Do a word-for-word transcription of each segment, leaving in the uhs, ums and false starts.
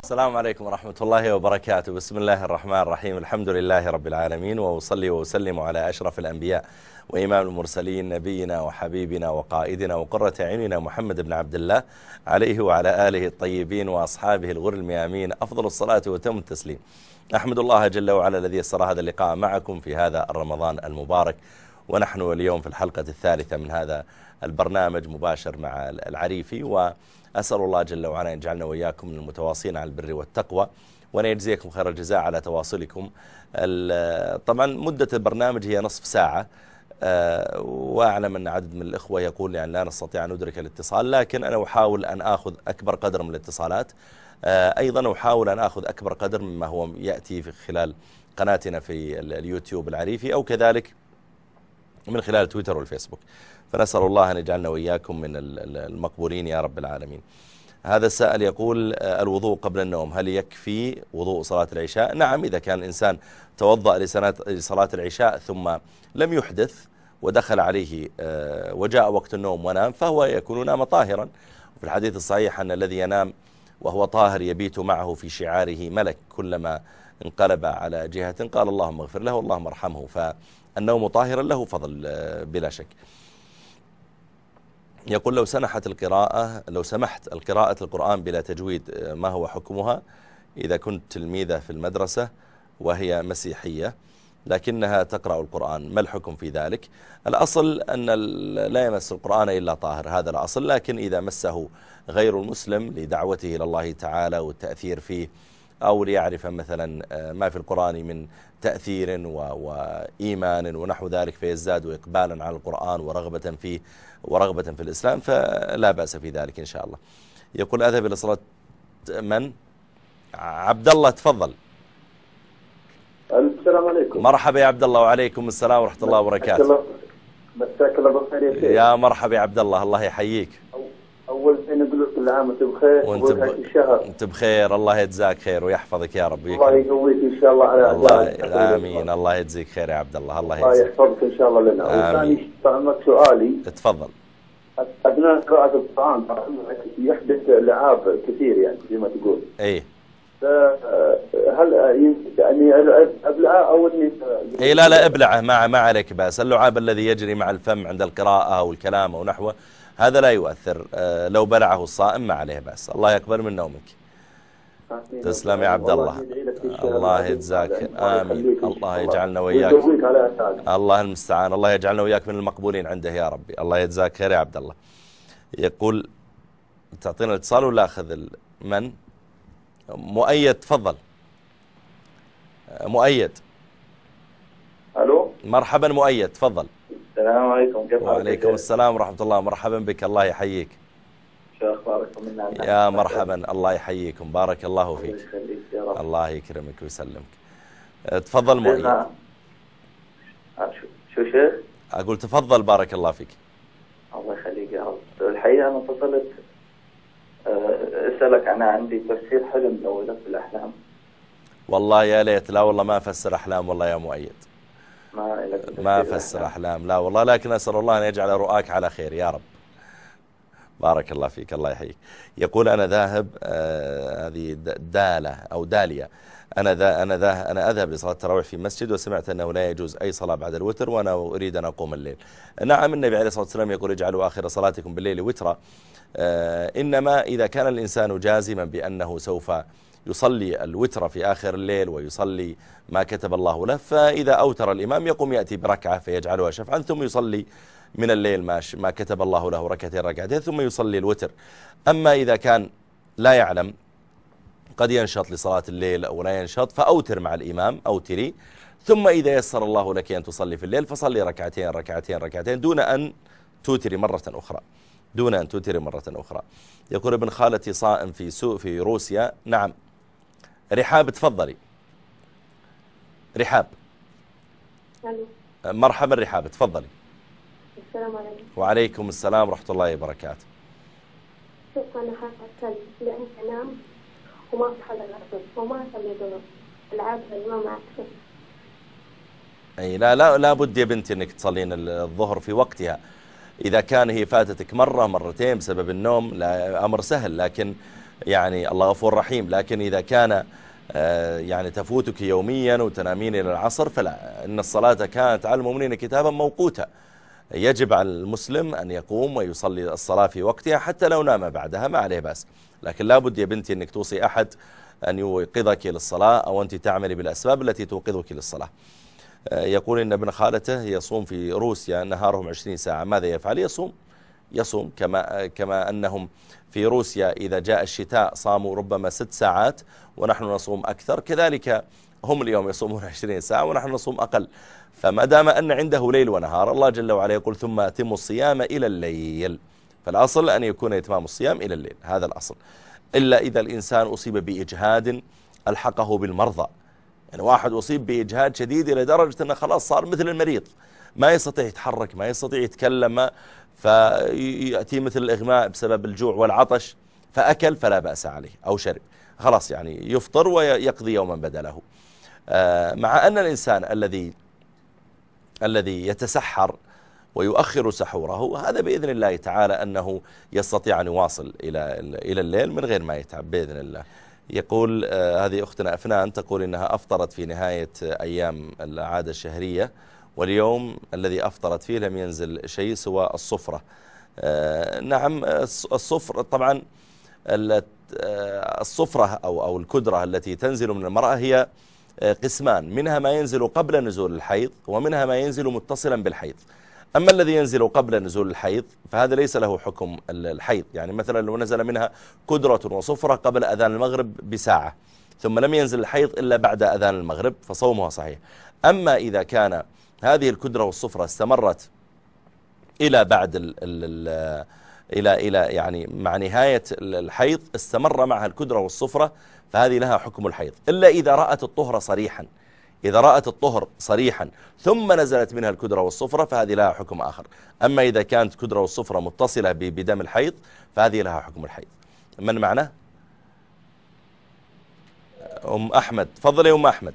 السلام عليكم ورحمة الله وبركاته. بسم الله الرحمن الرحيم. الحمد لله رب العالمين، وأصلي وأسلم على أشرف الأنبياء وإمام المرسلين، نبينا وحبيبنا وقائدنا وقرة عيننا محمد بن عبد الله، عليه وعلى آله الطيبين وأصحابه الغر الميامين أفضل الصلاة وتم التسليم. أحمد الله جل وعلا الذي يسر هذا اللقاء معكم في هذا الرمضان المبارك، ونحن اليوم في الحلقة الثالثة من هذا البرنامج مباشر مع العريفي، وأسأل الله جل وعلا أن يجعلنا وإياكم من المتواصين على البر والتقوى، وأن يجزيكم خير الجزاء على تواصلكم. طبعا مدة البرنامج هي نصف ساعة، وأعلم أن عدد من الإخوة يقول يعني لا نستطيع أن ندرك الاتصال، لكن أنا أحاول أن أخذ أكبر قدر من الاتصالات. أيضا أحاول أن أخذ أكبر قدر مما هو يأتي في خلال قناتنا في اليوتيوب العريفي، أو كذلك من خلال تويتر والفيسبوك. فنسأل الله أن يجعلنا وإياكم من المقبولين يا رب العالمين. هذا السائل يقول: الوضوء قبل النوم هل يكفي وضوء صلاة العشاء؟ نعم، إذا كان الإنسان توضأ لصلاة العشاء ثم لم يحدث ودخل عليه وجاء وقت النوم ونام، فهو يكون نام طاهرا. وفي الحديث الصحيح أن الذي ينام وهو طاهر يبيت معه في شعاره ملك، كلما انقلب على جهة قال اللهم اغفر له اللهم ارحمه، فالنوم طاهرا له فضل بلا شك. يقول: لو سنحت القراءة لو سمحت القراءة القرآن بلا تجويد ما هو حكمها؟ إذا كنت تلميذة في المدرسة وهي مسيحية لكنها تقرأ القرآن، ما الحكم في ذلك؟ الأصل أن لا يمس القرآن إلا طاهر، هذا الأصل، لكن إذا مسه غير المسلم لدعوته إلى الله تعالى والتأثير فيه، أو ليعرف مثلا ما في القرآن من تأثير وإيمان ونحو ذلك فيزداد إقبالا على القرآن ورغبة فيه ورغبة في الإسلام، فلا بأس في ذلك إن شاء الله. يقول: أذهب إلى صلاة من؟ عبد الله، تفضل. السلام عليكم. مرحبا يا عبد الله. وعليكم السلام ورحمة الله وبركاته. مساك الله بالخير يا شيخ. يا مرحبا يا عبد الله، الله يحييك. أول شيء نقول لك كل عام وأنت بخير، وأنت ب... أنت بخير، الله يجزاك خير ويحفظك يا رب. الله يقويك إن شاء الله على الله. آمين. الله يجزيك خير يا عبد الله. الله يجزيك. الله يحفظك إن شاء الله لنا. وثاني فهمك سؤالي. تفضل. أثناء قراءة القرآن يحدث لعاب كثير يعني زي ما تقول. إيه. هل يعني أبلعه أو إني؟ إيه لا لا ابلعه، ما ما عليك بأس. اللعاب الذي يجري مع الفم عند القراءة أو الكلام أو نحوه هذا لا يؤثر، لو بلعه الصائم ما عليه بأس. الله يقبل من نومك. تسلم يا عبد الله. الله يجزاك. آمين. الله يجعلنا وإياك. الله المستعان. الله يجعلنا وإياك من المقبولين عنده يا ربي. الله يجزاك خير يا عبد الله. يقول: تعطينا الاتصال ولا أخذ من؟ مؤيد، تفضل. مؤيد. ألو. مرحبا مؤيد، تفضل. السلام عليكم، كيف حالك؟ وعليكم السلام ورحمة الله، مرحبا بك، الله يحييك. شو أخباركم؟ منا يا مرحبا، الله يحييكم، بارك الله فيك. الله يخليك يا رب. الله يكرمك ويسلمك. تفضل مؤيد. شو شيخ؟ أقول تفضل بارك الله فيك. الله يخليك يا رب. الحقيقة أنا اتصلت أسألك، أنا عندي تفسير حلم لو في الأحلام. والله يا ليت. لا والله ما أفسر أحلام والله يا مؤيد، ما ما أفسر أحلام لا والله، لكن أسأل الله أن يجعل رؤاك على خير يا رب. بارك الله فيك، الله يحييك. يقول: أنا ذاهب آه هذه دالة أو دالية أنا ذا أنا ذا أنا أذهب لصلاة التراويح في مسجد، وسمعت أنه لا يجوز أي صلاة بعد الوتر، وأنا أريد أن أقوم الليل. نعم، النبي عليه الصلاة والسلام يقول: اجعلوا آخر صلاتكم بالليل وترا. آه إنما إذا كان الإنسان جازما بأنه سوف يصلي الوتر في آخر الليل ويصلي ما كتب الله له، فإذا أوتر الإمام يقوم يأتي بركعة فيجعلها شفعا، ثم يصلي من الليل ما ما كتب الله له ركعتين ركعتين، ثم يصلي الوتر. أما إذا كان لا يعلم قد ينشط لصلاة الليل أو لا ينشط، فأوتر مع الإمام، أوتري، ثم إذا يسر الله لك أن تصلي في الليل فصلي ركعتين ركعتين ركعتين دون أن توتري مرة أخرى دون أن توتري مرة أخرى. يقول: ابن خالتي صائم في سوء في روسيا. نعم. رحاب، تفضلي. رحاب. ألو. مرحبا رحاب، تفضلي. السلام عليكم. وعليكم السلام ورحمة الله وبركاته. شوف أنا حاسة أتكلم لأني أنام وما أصحى للعصر وما أصلي ظهر، العادة الإمام عكسه. أي لا لا لا بد يا بنتي أنك تصلين الظهر في وقتها. إذا كان هي فاتتك مرة مرتين بسبب النوم لا أمر سهل، لكن يعني الله غفور رحيم. لكن إذا كان يعني تفوتك يوميا وتنامين إلى العصر فلا، إن الصلاة كانت على المؤمنين كتابا موقوتا، يجب على المسلم أن يقوم ويصلي الصلاة في وقتها حتى لو نام بعدها ما عليه بأس. لكن لابد يا بنتي أنك توصي أحد أن يوقظك للصلاة أو أنت تعملي بالأسباب التي توقظك للصلاة. يقول إن ابن خالته يصوم في روسيا نهارهم عشرين ساعة، ماذا يفعل؟ يصوم يصوم كما, كما أنهم في روسيا إذا جاء الشتاء صاموا ربما ست ساعات ونحن نصوم أكثر، كذلك هم اليوم يصومون عشرين ساعة ونحن نصوم أقل. فما دام أن عنده ليل ونهار، الله جل وعلا يقول ثم أتموا الصيام إلى الليل، فالأصل أن يكون إتمام الصيام إلى الليل، هذا الأصل. إلا إذا الإنسان أصيب بإجهاد ألحقه بالمرضى، يعني واحد أصيب بإجهاد شديد إلى درجة أنه خلاص صار مثل المريض، ما يستطيع يتحرك، ما يستطيع يتكلم، ما فيأتي مثل الإغماء بسبب الجوع والعطش، فأكل فلا بأس عليه أو شرب، خلاص يعني يفطر ويقضي يوما بدله. مع أن الإنسان الذي الذي يتسحر ويؤخر سحوره، هذا بإذن الله تعالى أنه يستطيع أن يواصل إلى إلى الليل من غير ما يتعب بإذن الله. يقول هذه أختنا أفنان تقول إنها أفطرت في نهاية أيام العادة الشهرية، واليوم الذي أفطرت فيه لم ينزل شيء سوى الصفرة. نعم الصفر طبعا الصفرة أو أو الكدرة التي تنزل من المرأة هي قسمان، منها ما ينزل قبل نزول الحيض ومنها ما ينزل متصلا بالحيض. أما الذي ينزل قبل نزول الحيض فهذا ليس له حكم الحيض، يعني مثلا لو نزل منها كدرة وصفرة قبل أذان المغرب بساعة ثم لم ينزل الحيض إلا بعد أذان المغرب فصومها صحيح. أما إذا كان هذه الكدرة والصفرة استمرت إلى بعد ال ال إلى إلى يعني مع نهاية الحيض استمر معها الكدرة والصفرة، فهذه لها حكم الحيض، إلا إذا رأت الطهر صريحا. إذا رأت الطهر صريحا ثم نزلت منها الكدرة والصفرة فهذه لها حكم آخر. أما إذا كانت كدرة والصفرة متصلة بدم الحيض فهذه لها حكم الحيض. من معنا؟ أم أحمد، تفضلي أم أحمد.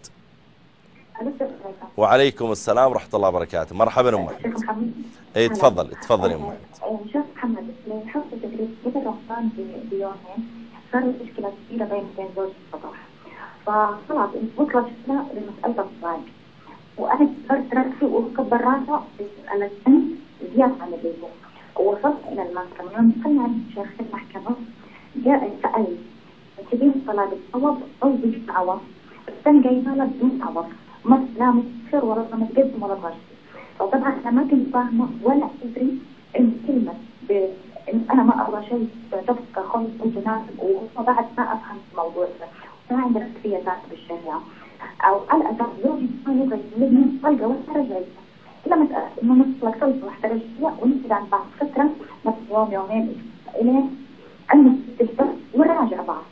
وعليكم السلام ورحمة الله وبركاته. مرحبا أم أحمد. إيه تفضل تفضلي أم أحمد. شيخ محمد، حصل تدريس قبل رمضان بيومين صارت مشكلة كبيرة بين بين زوجي وصباح، فخلاص وصلت لمسألة الصلاة، وأنا كبرت رأسي وكبر راسه على السن زيادة عن اللزوم، ووصلت إلى المحكمة. يوم دخلنا عند شيخ المحكمة جاء سألني تبين الصلاة بالعوض أو بالعوض؟ السن جايبها له بدون عوض، ما لا مكسر ولا متقدم ولا غش. فطبعا أنا ما كنت فاهمة ولا أدري إن كلمة إن أنا ما أرى شيء تفك خلط وتناسب، وبعد ما أفهم الموضوع ده ما عندي رأسية ذات بالشريعة أو على أساس زوجي ما يبغى يجلبني طلقة ولا رجعت لما تأكد إنه نصلك طلقة واحدة رجعية ونبتدي عن بعض فترة نفس يوم يومين إلين أنه تلبس ونراجع بعض.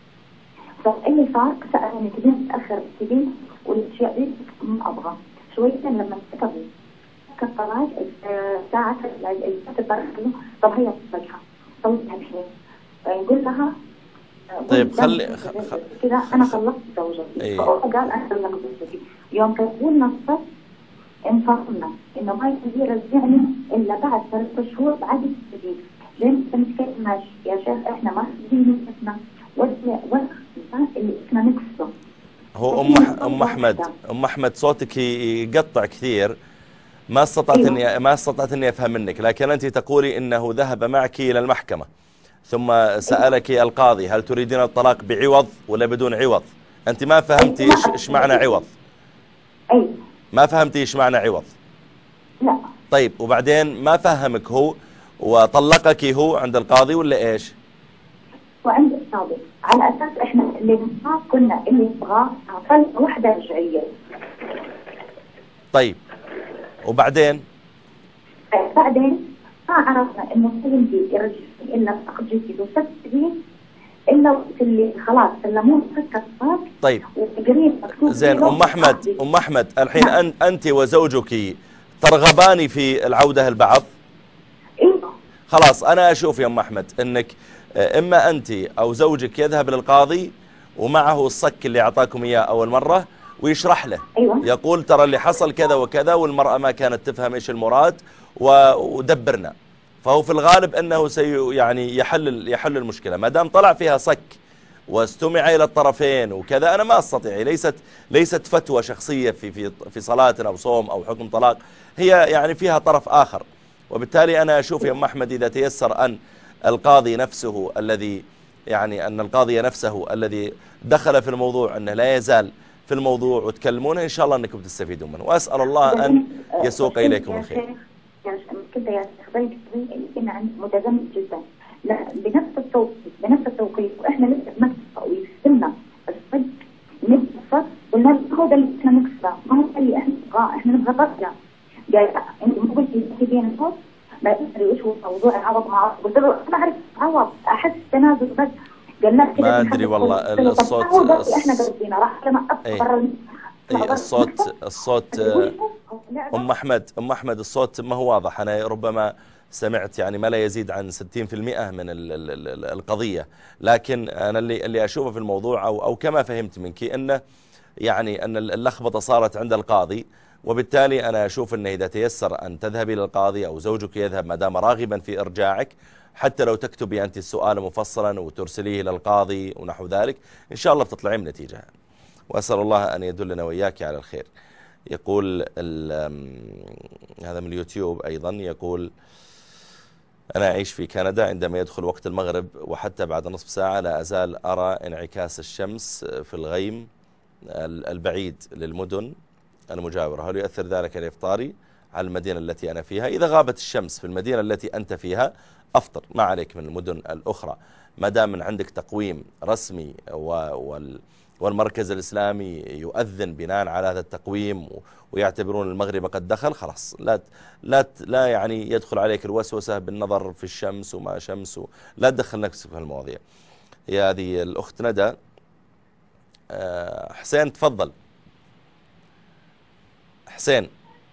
فاللي صار سألني تبين تأخر تبين والأشياء دي ما أبغى شوية لما تكبر كالطلاق ساعة اللي تبرر له طب هي تطلقها طلقها الحين يقول لها طيب خلي كذا أنا طلقت زوجتي، فهو قال أنا طلقت زوجتي. يوم كتبوا نصت انفصلنا إنه ما يجي يرجعني إلا بعد ثلاثة شهور بعد التجديد. لين بنتكلم ماشي يا شيخ إحنا ما نجي نفسنا ولا ولا اللي إحنا نكسره. هو أم أم أحمد أم أحمد صوتك يقطع كثير، ما استطعت أيوة. إني ما استطعت إني أفهم منك، لكن أنت تقولي إنه ذهب معك إلى المحكمة ثم سألك أيوة. القاضي هل تريدين الطلاق بعوض ولا بدون عوض؟ أنت ما فهمتي إيش أيوة. إيش معنى عوض؟ أيوة. ما فهمتي إيش معنى عوض؟ لا. طيب وبعدين ما فهمك هو وطلقك هو عند القاضي ولا إيش؟ وعند القاضي على أساس إحنا اللي نبغاه كنا اللي نبغاه طلقة واحدة رجعية. طيب وبعدين؟ بعدين ما عرفنا إنه يمدي يرجعني إلا فقد جيتي وست سنين إلا وقت اللي خلاص سلموه فك الصاج. طيب وقريب مكتوب زين أم أحمد أم أحمد الحين نعم. أنت وزوجك ترغبان في العودة البعض؟ إيه. خلاص أنا أشوف يا أم أحمد إنك إما أنت أو زوجك يذهب للقاضي ومعه الصك اللي أعطاكم إياه أول مرة ويشرح له. أيوة. يقول ترى اللي حصل كذا وكذا والمرأة ما كانت تفهم إيش المراد ودبرنا، فهو في الغالب أنه سي يعني يحل يحل المشكلة. ما دام طلع فيها صك واستمع إلى الطرفين وكذا، أنا ما أستطيع، ليست ليست فتوى شخصية في في في صلاة أو صوم أو حكم طلاق، هي يعني فيها طرف آخر. وبالتالي أنا أشوف يا أم أحمد إذا تيسر أن القاضي نفسه الذي يعني أن القاضي نفسه الذي دخل في الموضوع أنه لا يزال في الموضوع وتكلمونه، إن شاء الله أنكم تستفيدوا منه، وأسأل الله أن يسوق إليكم الخير. كنت يا شيخ يمكن عن متزمت جدا، لا بنفس التوقيت بنفس التوقيت واحنا لسه بنكسر ويستلنا الصدق نكسر، قلنا له هذا اللي احنا نكسره، ما هو اللي احنا نبغاه، احنا نبغى ترجع. قال انت مو قلتي تبين الصوت ما ادري ايش هو الموضوع، عوض مع قلت له انا اعرف عوض احس تنازل بس. قال لا ما ادري والله الصوت احنا قصدينا راح لما اكبر اي الصوت الصوت ام احمد ام احمد الصوت ما هو واضح. انا ربما سمعت يعني ما لا يزيد عن ستين بالمئة من القضية، لكن انا اللي اللي اشوفه في الموضوع او او كما فهمت منك انه يعني ان اللخبطه صارت عند القاضي، وبالتالي انا اشوف انه اذا تيسر ان تذهبي للقاضي او زوجك يذهب ما دام راغبا في ارجاعك، حتى لو تكتبي انت السؤال مفصلا وترسليه للقاضي ونحو ذلك، ان شاء الله بتطلعين بنتيجه. واسال الله ان يدلنا واياك على الخير. يقول هذا من اليوتيوب ايضا، يقول أنا أعيش في كندا، عندما يدخل وقت المغرب وحتى بعد نصف ساعة لا أزال أرى انعكاس الشمس في الغيم البعيد للمدن المجاورة. هل يؤثر ذلك الإفطاري على المدينة التي أنا فيها؟ إذا غابت الشمس في المدينة التي أنت فيها أفطر، ما عليك من المدن الأخرى، ما دام من عندك تقويم رسمي وال والمركز الإسلامي يؤذن بناء على هذا التقويم ويعتبرون المغرب قد دخل، خلاص لا لا لا يعني يدخل عليك الوسوسة بالنظر في الشمس وما شمس، لا تدخل نفسك في المواضيع. يا هذه الأخت ندى. حسين تفضل. حسين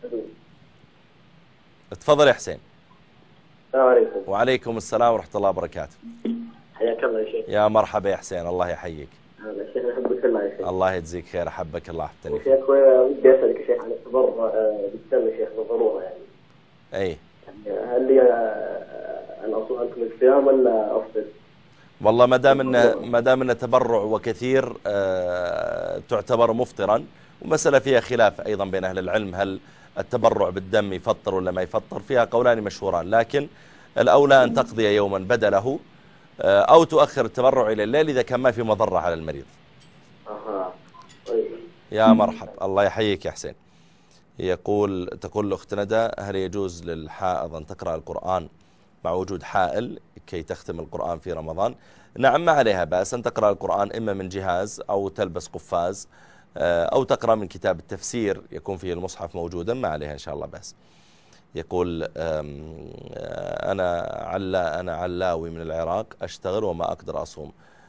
تفضل يا حسين. السلام عليكم. وعليكم السلام ورحمة الله وبركاته. حياك الله يا شيخ. يا مرحبا يا حسين، الله يحييك. هذا شيخ أحبك الله يا شيخ. الله يجزيك خير، أحبك الله أحبتني. شيخ ودي أسألك يا شيخ عن التبرع بالدم يا شيخ بالضرورة يعني. أي. يعني هل لي أن أصوم عنكم الصيام ولا أفطر؟ والله ما دام إنه ما دام إنه تبرع وكثير آه تعتبر مفطرا، ومسألة فيها خلاف أيضا بين أهل العلم، هل التبرع بالدم يفطر ولا ما يفطر، فيها قولان مشهوران، لكن الأولى أن تقضي يوما بدله أو تؤخر التبرع إلى الليل إذا كان ما في مضرة على المريض. أها طيب. يا مرحب، الله يحييك يا حسين. يقول تقول الأخت ندى: هل يجوز للحائض أن تقرأ القرآن مع وجود حائل كي تختم القرآن في رمضان؟ نعم، ما عليها بأس أن تقرأ القرآن إما من جهاز أو تلبس قفاز أو تقرأ من كتاب التفسير يكون فيه المصحف موجودا، ما عليها إن شاء الله بأس. يقول أنا علا أنا علاوي من العراق، أشتغل وما أقدر أصوم،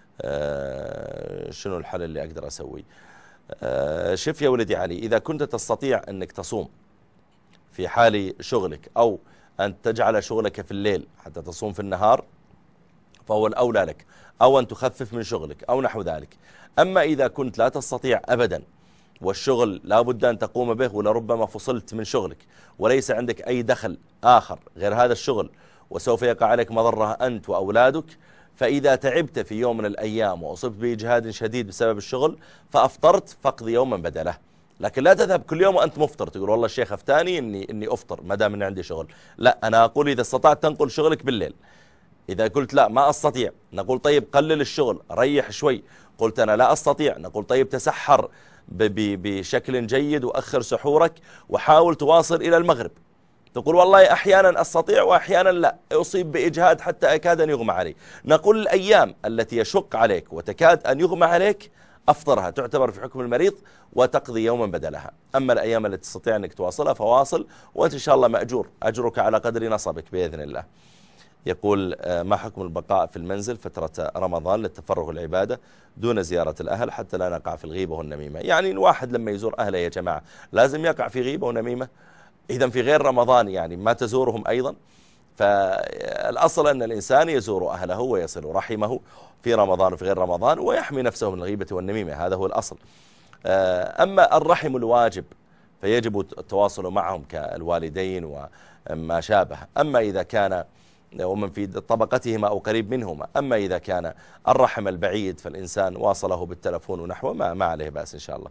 شنو الحل اللي أقدر أسوي؟ شوف يا ولدي علي، إذا كنت تستطيع أنك تصوم في حال شغلك أو أن تجعل شغلك في الليل حتى تصوم في النهار فهو الأولى لك، أو أن تخفف من شغلك أو نحو ذلك. أما إذا كنت لا تستطيع أبدا والشغل لا بد أن تقوم به، ولربما فصلت من شغلك وليس عندك أي دخل آخر غير هذا الشغل وسوف يقع عليك مضرة أنت وأولادك، فإذا تعبت في يوم من الأيام وأصبت بإجهاد شديد بسبب الشغل فأفطرت فاقضي يوما بدله. لكن لا تذهب كل يوم وأنت مفطر تقول والله الشيخ أفتاني إني, إني أفطر ما دام إني عندي شغل. لا، أنا أقول إذا استطعت تنقل شغلك بالليل. إذا قلت لا ما أستطيع نقول طيب قلل الشغل ريح شوي. قلت أنا لا أستطيع نقول طيب تسحر بشكل جيد وأخر سحورك وحاول تواصل إلى المغرب. تقول والله أحيانا أستطيع وأحيانا لا، أصيب بإجهاد حتى أكاد أن يغمى علي. نقول الأيام التي يشق عليك وتكاد أن يغمى عليك أفطرها، تعتبر في حكم المريض وتقضي يوما بدلها. أما الأيام التي تستطيع أنك تواصلها فواصل، وأنت إن شاء الله مأجور، أجرك على قدر نصبك بإذن الله. يقول ما حكم البقاء في المنزل فترة رمضان للتفرغ العبادة دون زيارة الأهل حتى لا نقع في الغيبة والنميمة؟ يعني الواحد لما يزور أهله يا جماعة لازم يقع في غيبة ونميمة؟ إذا في غير رمضان يعني ما تزورهم أيضا؟ فالأصل أن الإنسان يزور أهله ويصل رحمه في رمضان وفي غير رمضان ويحمي نفسه من الغيبة والنميمة، هذا هو الأصل. أما الرحم الواجب فيجب التواصل معهم كالوالدين وما شابه. أما إذا كان ومن في طبقتهما أو قريب منهما. أما إذا كان الرحم البعيد فالإنسان واصله بالتلفون ونحوه ما, ما عليه بأس إن شاء الله.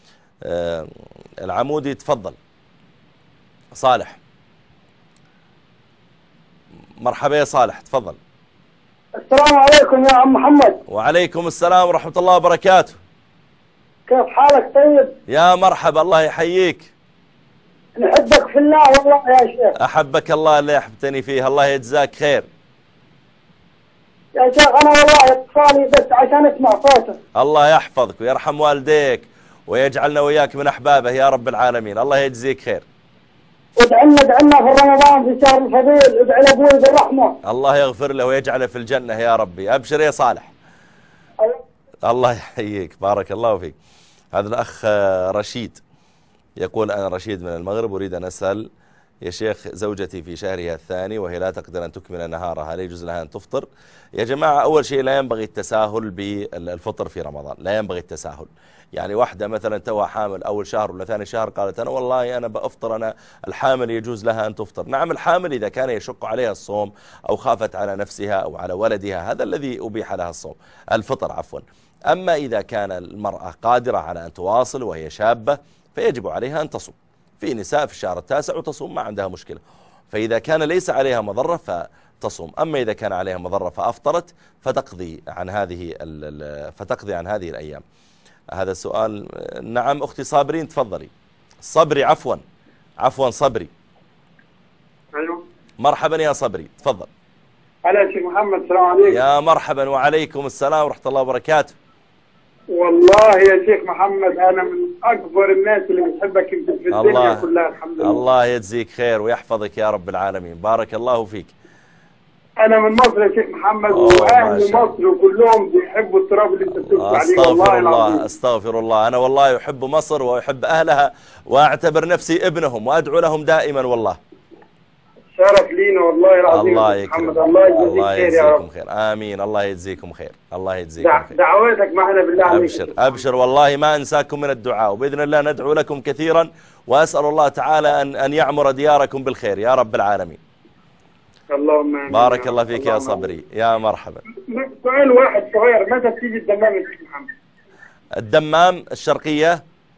العمودي تفضل. صالح. مرحبا يا صالح تفضل. السلام عليكم يا عم محمد. وعليكم السلام ورحمة الله وبركاته. كيف حالك طيب؟ يا مرحبا الله يحييك. نحبك في الله والله يا شيخ. أحبك الله اللي أحبتني فيه، الله يجزاك خير. يا شيخ أنا والله اتصالي بس عشان اسمع صوتك. الله يحفظك ويرحم والديك ويجعلنا وياك من أحبابه يا رب العالمين، الله يجزيك خير. وادعنا ادعنا في رمضان في شهر الفضيل، ادعي لابوي بالرحمة. الله يغفر له ويجعله في الجنة يا ربي. أبشر يا صالح. أيوة. الله يحييك بارك الله فيك. هذا الأخ رشيد يقول أنا رشيد من المغرب، أريد أن أسأل يا شيخ زوجتي في شهرها الثاني وهي لا تقدر أن تكمل نهارها، هل يجوز لها أن تفطر؟ يا جماعة أول شيء لا ينبغي التساهل بالفطر في رمضان، لا ينبغي التساهل. يعني واحدة مثلا توها حامل أول شهر ولا ثاني شهر قالت أنا والله أنا بأفطر، أنا الحامل يجوز لها أن تفطر. نعم الحامل إذا كان يشق عليها الصوم أو خافت على نفسها أو على ولدها هذا الذي أبيح لها الصوم الفطر عفوا. أما إذا كان المرأة قادرة على أن تواصل وهي شابة فيجب عليها أن تصوم. في نساء في الشهر التاسع وتصوم ما عندها مشكلة، فإذا كان ليس عليها مضرة فتصوم. أما إذا كان عليها مضرة فأفطرت فتقضي عن هذه فتقضي عن هذه الأيام. هذا السؤال. نعم أختي صابرين تفضلي. صبري عفوا عفوا صبري. أيوه مرحبا يا صبري تفضل. هلا يا شيخ محمد. السلام عليكم. يا مرحبا وعليكم السلام ورحمة الله وبركاته. والله يا شيخ محمد أنا من أكبر الناس اللي بتحبك في الدنيا الله كلها الحمد لله. الله يجزيك خير ويحفظك يا رب العالمين، بارك الله فيك. أنا من مصر يا شيخ محمد وأهل مصر وكلهم بيحبوا التراب اللي أنت بتقول عليه والله العظيم. أستغفر الله. أنا والله أحب مصر وأحب أهلها وأعتبر نفسي ابنهم وأدعو لهم دائما والله. شرف لينا والله العظيم. الله يكرمك. الله يجزيك خير يا رب. خير. آمين. الله يجزيكم خير. الله يجزيكم دع... خير. دعواتك معنا بالله عليك. أبشر أبشر والله ما أنساكم من الدعاء، وبإذن الله ندعو لكم كثيرا وأسأل الله تعالى أن أن يعمر دياركم بالخير يا رب العالمين. اللهم آمين. بارك الله فيك يا صبري. يا مرحبا. سؤال واحد صغير، متى تيجي الدمام يا شيخ محمد؟ الدمام الشرقية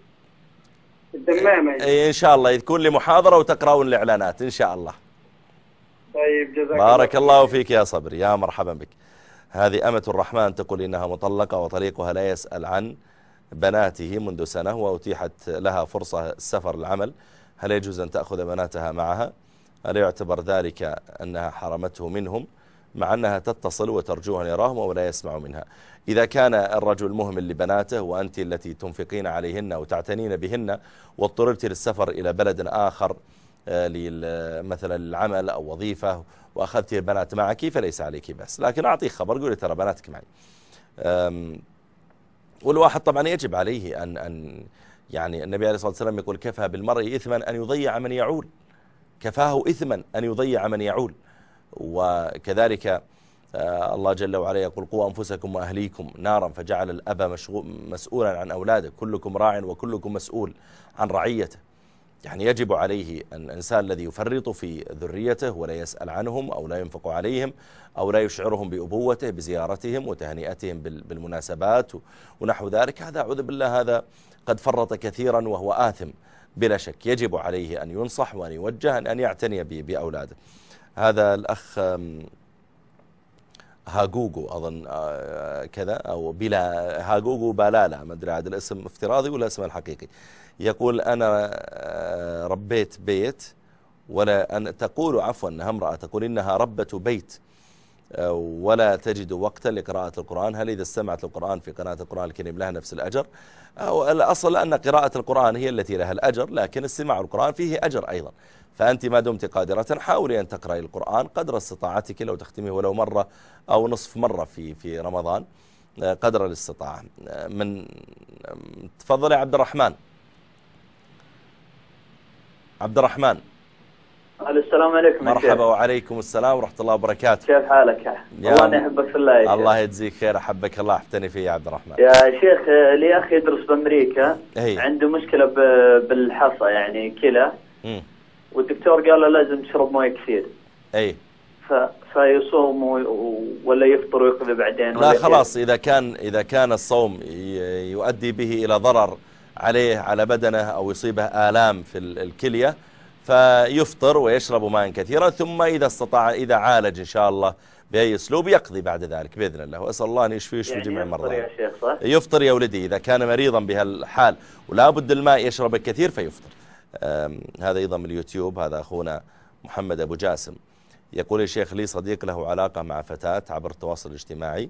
الدمام إن شاء الله يكون لي محاضرة وتقرأون الإعلانات إن شاء الله. طيب جزاك بارك الله, الله فيك يا صبري. يا مرحبا بك. هذه أمة الرحمن تقول إنها مطلقة وطليقها لا يسأل عن بناته منذ سنة وأتيحت لها فرصة السفر للعمل، هل يجوز أن تأخذ بناتها معها؟ هل يعتبر ذلك أنها حرمته منهم مع أنها تتصل وترجوه أن يراهم ولا يسمع منها؟ إذا كان الرجل مهمل لبناته وأنت التي تنفقين عليهن وتعتنين بهن واضطررت للسفر إلى بلد آخر مثلا للعمل أو وظيفة وأخذت البنات معك فليس عليك بس، لكن أعطيك خبر قولي ترى بناتك معي. والواحد طبعا يجب عليه أن, أن يعني النبي عليه الصلاة والسلام يقول كفى بالمرء إثما أن يضيع من يعول، كفاه إثما أن يضيع من يعول. وكذلك الله جل وعلا يقول قوا أنفسكم وأهليكم نارا فجعل الأب مسؤولا عن أولاده، كلكم راع وكلكم مسؤول عن رعيته. يعني يجب عليه أن الإنسان الذي يفرط في ذريته ولا يسأل عنهم أو لا ينفق عليهم أو لا يشعرهم بأبوته بزيارتهم وتهنئتهم بالمناسبات ونحو ذلك، هذا أعوذ بالله هذا قد فرط كثيرا وهو آثم بلا شك. يجب عليه أن ينصح وأن يوجه أن يعتني بأولاده. هذا الأخ هاجوجو أظن كذا أو بلا هاجوجو بالالا ما أدري عاد الاسم افتراضي ولا اسمه الحقيقي، يقول أنا ربيت بيت ولا أن تقول عفوا أنها امرأة تقول إنها ربة بيت ولا تجد وقتا لقراءة القرآن، هل إذا استمعت القرآن في قراءة القرآن الكريم لها نفس الأجر؟ أو الأصل أن قراءة القرآن هي التي لها الأجر، لكن استماع القرآن فيه أجر أيضا. فأنت ما دمت قادرة حاولي أن تقرأي القرآن قدر استطاعتك، لو تختميه ولو مرة أو نصف مرة في في رمضان قدر الاستطاعة. من تفضل يا عبد الرحمن. عبد الرحمن. السلام عليكم. مرحبا وعليكم السلام ورحمة الله وبركاته. كيف حالك؟ والله أنا أحبك في الله يا شيخ. الله يجزيك خير. أحبك الله أحبتني فيه يا عبد الرحمن. يا شيخ لي أخي يدرس بأمريكا هي. عنده مشكلة بالحصى يعني كلى، والدكتور قال له لازم تشرب مويه كثير. أي. فيصوم ولا يفطر ويقضي بعدين؟ لا خلاص، إذا كان إذا كان الصوم يؤدي به إلى ضرر عليه على بدنه أو يصيبه آلام في الكلية فيفطر ويشرب ماء كثيرا، ثم إذا استطاع إذا عالج إن شاء الله بأي أسلوب يقضي بعد ذلك بإذن الله، وأسأل الله أن يشفيه ويشفي جميع المرضى. يفطر يا شيخ صح؟ يفطر يا ولدي إذا كان مريضا بهالحال ولا بد الماء يشرب الكثير فيفطر. هذا أيضا من اليوتيوب. هذا أخونا محمد أبو جاسم يقول: يا شيخ لي صديق له علاقة مع فتاة عبر التواصل الاجتماعي،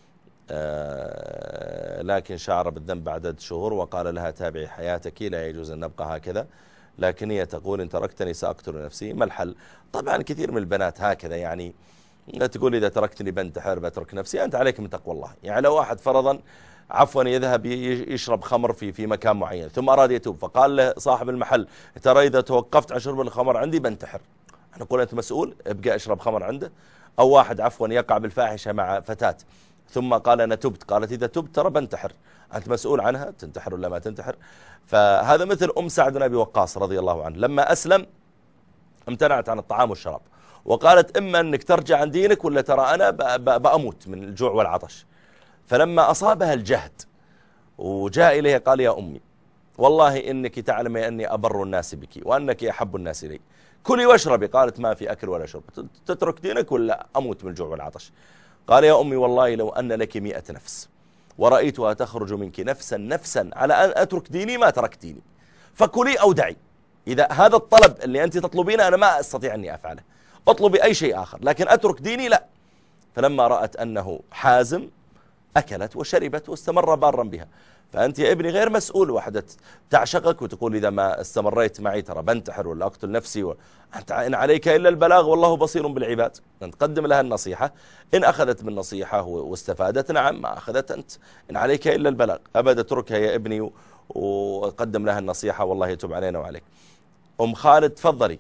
لكن شعر بالذنب بعد عدة شهور وقال لها تابعي حياتك لا يجوز أن نبقى هكذا، لكن هي تقول إن تركتني سأقتل نفسي، ما الحل؟ طبعا كثير من البنات هكذا، يعني تقول إذا تركتني بنتحر بترك نفسي. أنت عليك من تقوى الله. يعني لو واحد فرضا عفوا يذهب يشرب خمر في في مكان معين ثم أراد يتوب، فقال له صاحب المحل ترى إذا توقفت عن شرب الخمر عندي بنتحر، نقول أنت مسؤول ابقى اشرب خمر عنده؟ أو واحد عفوا يقع بالفاحشة مع فتاة ثم قال أنا تبت، قالت إذا تبت ترى بنتحر، أنت مسؤول عنها تنتحر ولا ما تنتحر؟ فهذا مثل أم سعد بن أبي وقاص رضي الله عنه، لما أسلم امتنعت عن الطعام والشراب وقالت إما أنك ترجع عن دينك ولا ترى أنا بأموت من الجوع والعطش. فلما أصابها الجهد وجاء إليها قال: يا أمي والله إنك تعلم أني أبر الناس بك وأنك أحب الناس إلي، كلي واشربي. قالت: ما في أكل ولا شرب، تترك دينك ولا أموت من الجوع والعطش؟ قال: يا أمي والله لو أن لك مئة نفس ورأيتها تخرج منك نفسا نفسا على أن أترك ديني ما ترك ديني، فكلي أو دعي. إذا هذا الطلب اللي أنت تطلبينه أنا ما أستطيع أني أفعله، اطلبي أي شيء آخر، لكن أترك ديني لا. فلما رأت أنه حازم أكلت وشربت واستمر بارا بها. فأنت يا ابني غير مسؤول، واحدة تعشقك وتقول إذا ما استمريت معي ترى بنتحر ولا أقتل نفسي و... أنت إن عليك إلا البلاغ والله بصير بالعباد. أنت قدم لها النصيحة، إن أخذت بالنصيحة واستفادت نعم، ما أخذت أنت إن عليك إلا البلاغ. أبدا اتركها يا ابني و... وقدم لها النصيحة والله يتوب علينا وعليك. أم خالد تفضلي.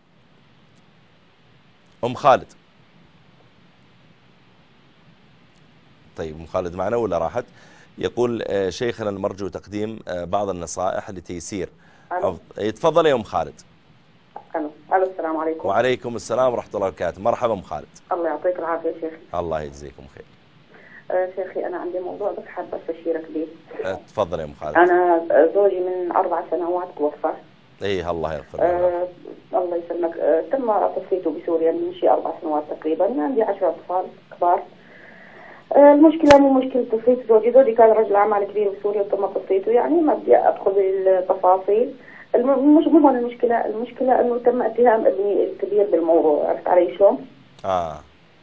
أم خالد. طيب أم خالد معنا ولا راحت؟ يقول شيخنا المرجو تقديم بعض النصائح لتيسير. يتفضل يا أم خالد. ألو ألو السلام عليكم. وعليكم السلام ورحمة الله وبركاته. مرحبا أم خالد. الله يعطيك العافية يا شيخ. الله يجزيكم خير. أه شيخي أنا عندي موضوع بس حابة استشيرك به. تفضل يا أم خالد. أنا زوجي من أربع سنوات توفى. إيه الله يغفر له. أه الله يسلمك. أه تم تصفيته بسوريا من شيء أربع سنوات تقريبا. عندي عشرة أطفال كبار. المشكلة مو مشكلة تصفية زوجي، زوجي كان رجل أعمال كبير بسوريا وتم تصفيته، يعني ما بدي أدخل بالتفاصيل. مش مو هون المشكلة، المشكلة إنه تم اتهام ابني الكبير بالموضوع، عرفت علي شلون؟ آه.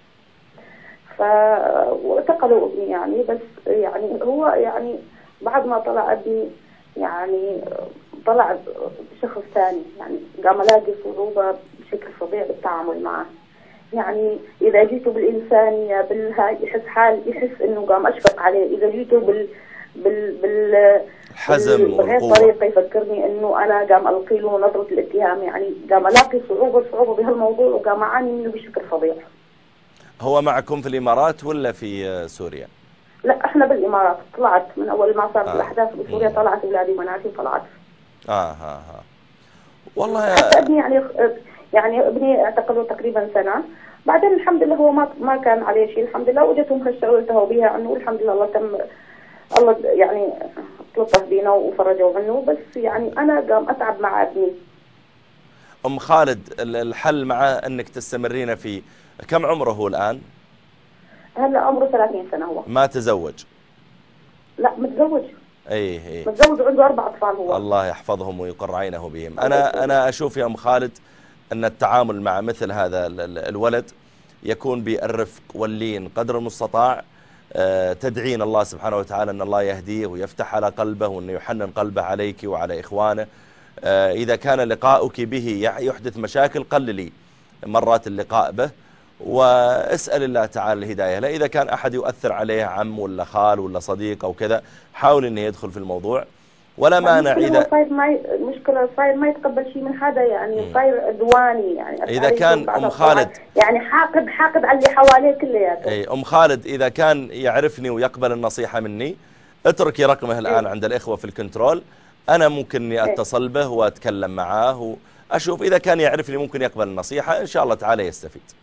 فاعتقلوا ابني يعني، بس يعني هو يعني بعد ما طلع ابني يعني طلع بشخص ثاني، يعني قام الاقي صعوبة بشكل فظيع بالتعامل معه. يعني إذا جيته بالإنسانية بالهاي يحس حال يحس إنه قام أشفق عليه، إذا جيته بال بال بال الحزم بهي الطريقة يفكرني إنه أنا قام ألقي له نظرة الاتهام، يعني قام ألاقي صعوبة صعوبة بهالموضوع وقام أعاني منه بشكل فظيع. هو معكم في الإمارات ولا في سوريا؟ لا إحنا بالإمارات، طلعت من أول ما صارت آه. الأحداث بسوريا طلعت أولادي وبناتي طلعت. آه آه آه والله يا حتى ابني يعني يعني ابني اعتقلوا تقريبا سنة، بعدين الحمد لله هو ما ما كان عليه شيء الحمد لله، وجتهم هالشغله انتهوا بها عنه والحمد لله. الله تم الله يعني تلطف بينا وفرجوا عنه، بس يعني انا قام اتعب مع ابني. ام خالد الحل مع انك تستمرين في كم عمره هو الان؟ هلا عمره ثلاثين سنة هو. ما تزوج؟ لا متزوج. اي اي متزوج وعنده اربع اطفال هو. الله يحفظهم ويقر عينه بهم. انا انا اشوف يا ام خالد أن التعامل مع مثل هذا الولد يكون بالرفق واللين قدر المستطاع، تدعين الله سبحانه وتعالى أن الله يهديه ويفتح على قلبه وأنه يحنن قلبه عليك وعلى إخوانه. إذا كان لقاؤك به يحدث مشاكل قللي مرات اللقاء به واسأل الله تعالى الهداية له. إذا كان أحد يؤثر عليه عم ولا خال ولا صديق أو كذا حاول أنه يدخل في الموضوع ولا مانع. إذا صاير ما مشكلة صاير ما يتقبل شيء من حدا، يعني صاير عدواني يعني. إذا كان أم خالد يعني حاقد حاقد على اللي حواليه كلياته. أي أم خالد إذا كان يعرفني ويقبل النصيحة مني اتركي رقمه الآن عند الإخوة في الكنترول، أنا ممكن إني أتصل به وأتكلم معاه وأشوف إذا كان يعرفني ممكن يقبل النصيحة إن شاء الله تعالى يستفيد.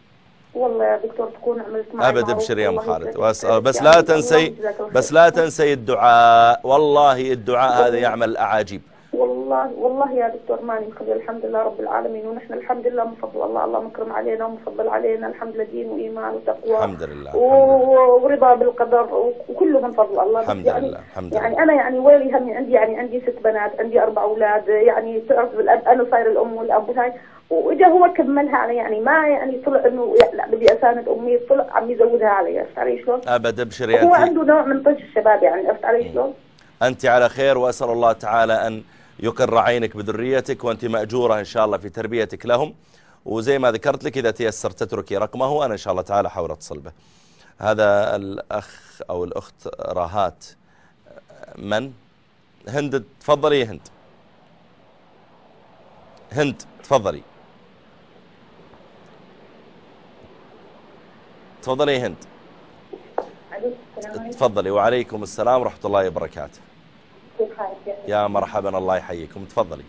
والله يا دكتور تكون عملت معي أبد ابشر يا أم خالد. بس, بس لا تنسي بس لا تنسي الدعاء، والله الدعاء هذا يعمل أعاجيب. والله والله يا دكتور ماني مخلي، الحمد لله رب العالمين، ونحن الحمد لله من فضل الله، الله مكرم علينا ومفضل علينا، الحمد لله دين وإيمان وتقوى الحمد لله ورضا بالقدر، وكله من فضل الله. الحمد يعني لله الحمد يعني لله. أنا يعني ويلي همي عندي، يعني عندي ست بنات، عندي أربع أولاد، يعني تعرف بالأب أنا صاير الأم والأب وهاي، وإجا هو كملها علي، يعني ما يعني طلع إنه لا بدي أساند أمي، طلع عم يزودها علي. عرفت علي شلون؟ أبد ابشر يا هو أنت، عنده نوع من طش الشباب يعني. عرفت علي شلون؟ أنت على خير، وأسأل الله تعالى أن يقر عينك بذريتك، وأنت مأجورة إن شاء الله في تربيتك لهم. وزي ما ذكرت لك إذا تيسر تتركي رقمه أنا إن شاء الله تعالى أحاول أتصل به. هذا الأخ أو الأخت راهات. من؟ هند، تفضلي يا هند. هند تفضلي تفضلي يا هند. تفضلي. وعليكم السلام ورحمة الله وبركاته. يا مرحبا، الله يحييكم، تفضلي.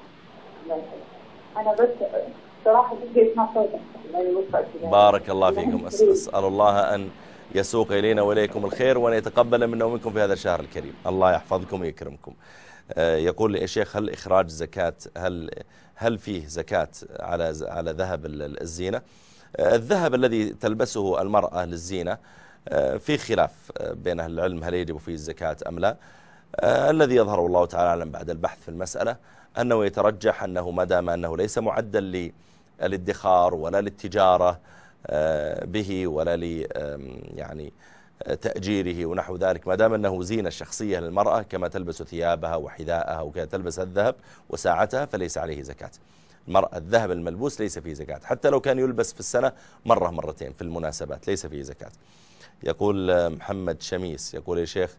أنا بس صراحة بدي أسمع صوتك. بارك الله فيكم. أسأل الله أن يسوق إلينا وإليكم الخير، وأن يتقبل منا ومنكم في هذا الشهر الكريم. الله يحفظكم ويكرمكم. يقول لي يا شيخ، هل إخراج زكاة هل هل فيه زكاة على على ذهب الزينة؟ الذهب الذي تلبسه المرأة للزينة في خلاف بين أهل العلم هل يجب فيه الزكاة أم لا. الذي يظهر الله تعالى أعلم بعد البحث في المسألة أنه يترجح أنه ما دام أنه ليس معدا للادخار ولا للتجارة به ولا ل يعني تأجيره ونحو ذلك، ما دام أنه زينة شخصية للمرأة كما تلبس ثيابها وحذاءها وكذا تلبس الذهب وساعتها، فليس عليه زكاة. المرأة الذهب الملبوس ليس فيه زكاة، حتى لو كان يلبس في السنة مرة مرتين في المناسبات ليس فيه زكاة. يقول محمد شميس، يقول يا شيخ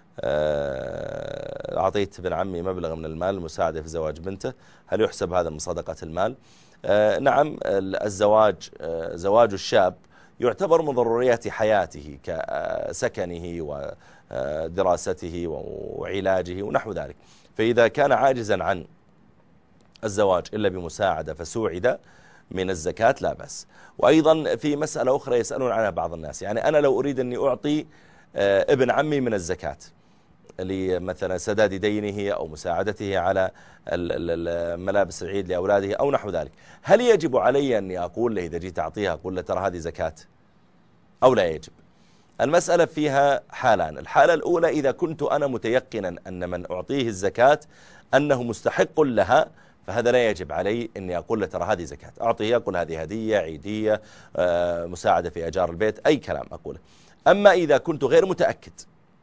أعطيت ابن عمي مبلغ من المال المساعدة في زواج بنته، هل يحسب هذا من صدقة المال؟ نعم، الزواج زواج الشاب يعتبر من ضروريات حياته كسكنه ودراسته وعلاجه ونحو ذلك، فإذا كان عاجزا عن الزواج إلا بمساعدة فسوعد من الزكاة لا بأس. وأيضا في مسألة أخرى يسألون عنها بعض الناس، يعني أنا لو أريد أني أعطي ابن عمي من الزكاة لمثلا سداد دينه أو مساعدته على ملابس العيد لأولاده أو نحو ذلك، هل يجب علي أني أقول له إذا جيت أعطيها أقول له ترى هذه زكاة أو لا يجب؟ المسألة فيها حالان. الحالة الأولى إذا كنت أنا متيقنا أن من أعطيه الزكاة أنه مستحق لها، فهذا لا يجب علي أني أقول له ترى هذه زكاة، أعطيه أقول هذه هدية عيدية مساعدة في أجار البيت، أي كلام أقوله. أما إذا كنت غير متأكد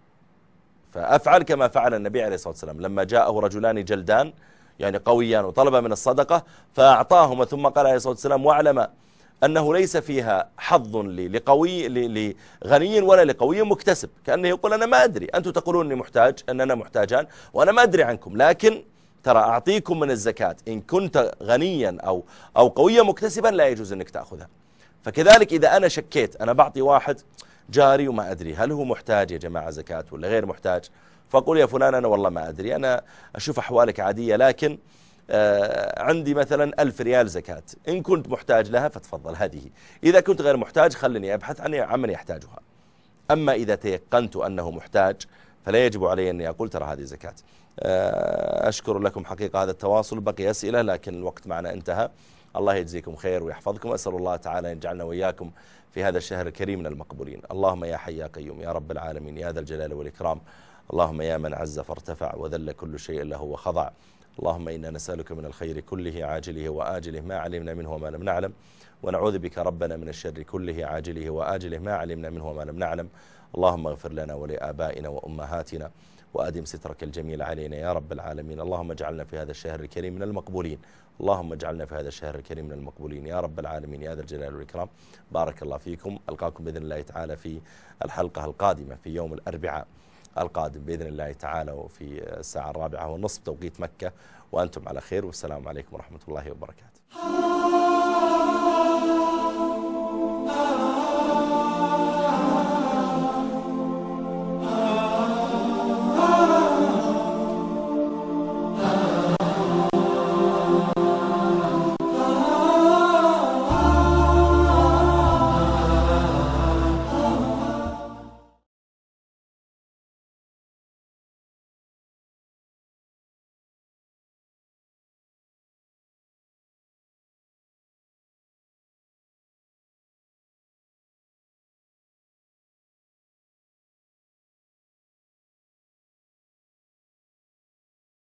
فأفعل كما فعل النبي عليه الصلاة والسلام لما جاءه رجلان جلدان يعني قويان وطلب من الصدقة فأعطاهما، ثم قال عليه الصلاة والسلام واعلم أنه ليس فيها حظ لقوي لغني ولا لقوي مكتسب، كأنه يقول أنا ما أدري، أنتم تقولون أني محتاج أننا محتاجان وأنا ما أدري عنكم، لكن ترى أعطيكم من الزكاة إن كنت غنيا أو أو قويا مكتسبا لا يجوز أنك تأخذها. فكذلك إذا أنا شكيت أنا بعطي واحد جاري وما أدري هل هو محتاج يا جماعة زكاة ولا غير محتاج، فأقول يا فلان أنا والله ما أدري، أنا أشوف أحوالك عادية لكن آه عندي مثلا ألف ريال زكاة، إن كنت محتاج لها فتفضل هذه، إذا كنت غير محتاج خلني أبحث عن عمن يحتاجها. أما إذا تيقنت أنه محتاج فلا يجب علي أني أقول ترى هذه زكاة. آه أشكر لكم حقيقة هذا التواصل، بقي أسئلة لكن الوقت معنا انتهى. الله يجزيكم خير ويحفظكم، أسأل الله تعالى أن يجعلنا وإياكم في هذا الشهر الكريم من المقبولين. اللهم يا حي يا قيوم يا رب العالمين يا ذا الجلال والإكرام، اللهم يا من عز فارتفع وذل كل شيء له وخضع، اللهم إنا نسألك من الخير كله عاجله وآجله ما علمنا منه وما لم نعلم، ونعوذ بك ربنا من الشر كله عاجله وآجله ما علمنا منه وما لم نعلم. اللهم اغفر لنا ولآبائنا وأمهاتنا وأدم سترك الجميل علينا يا رب العالمين. اللهم اجعلنا في هذا الشهر الكريم من المقبولين، اللهم اجعلنا في هذا الشهر الكريم من المقبولين يا رب العالمين يا ذا الجلال والإكرام. بارك الله فيكم، ألقاكم بإذن الله تعالى في الحلقة القادمة في يوم الأربعاء القادم بإذن الله تعالى، وفي الساعة الرابعة والنصف توقيت مكة، وأنتم على خير، والسلام عليكم ورحمة الله وبركاته.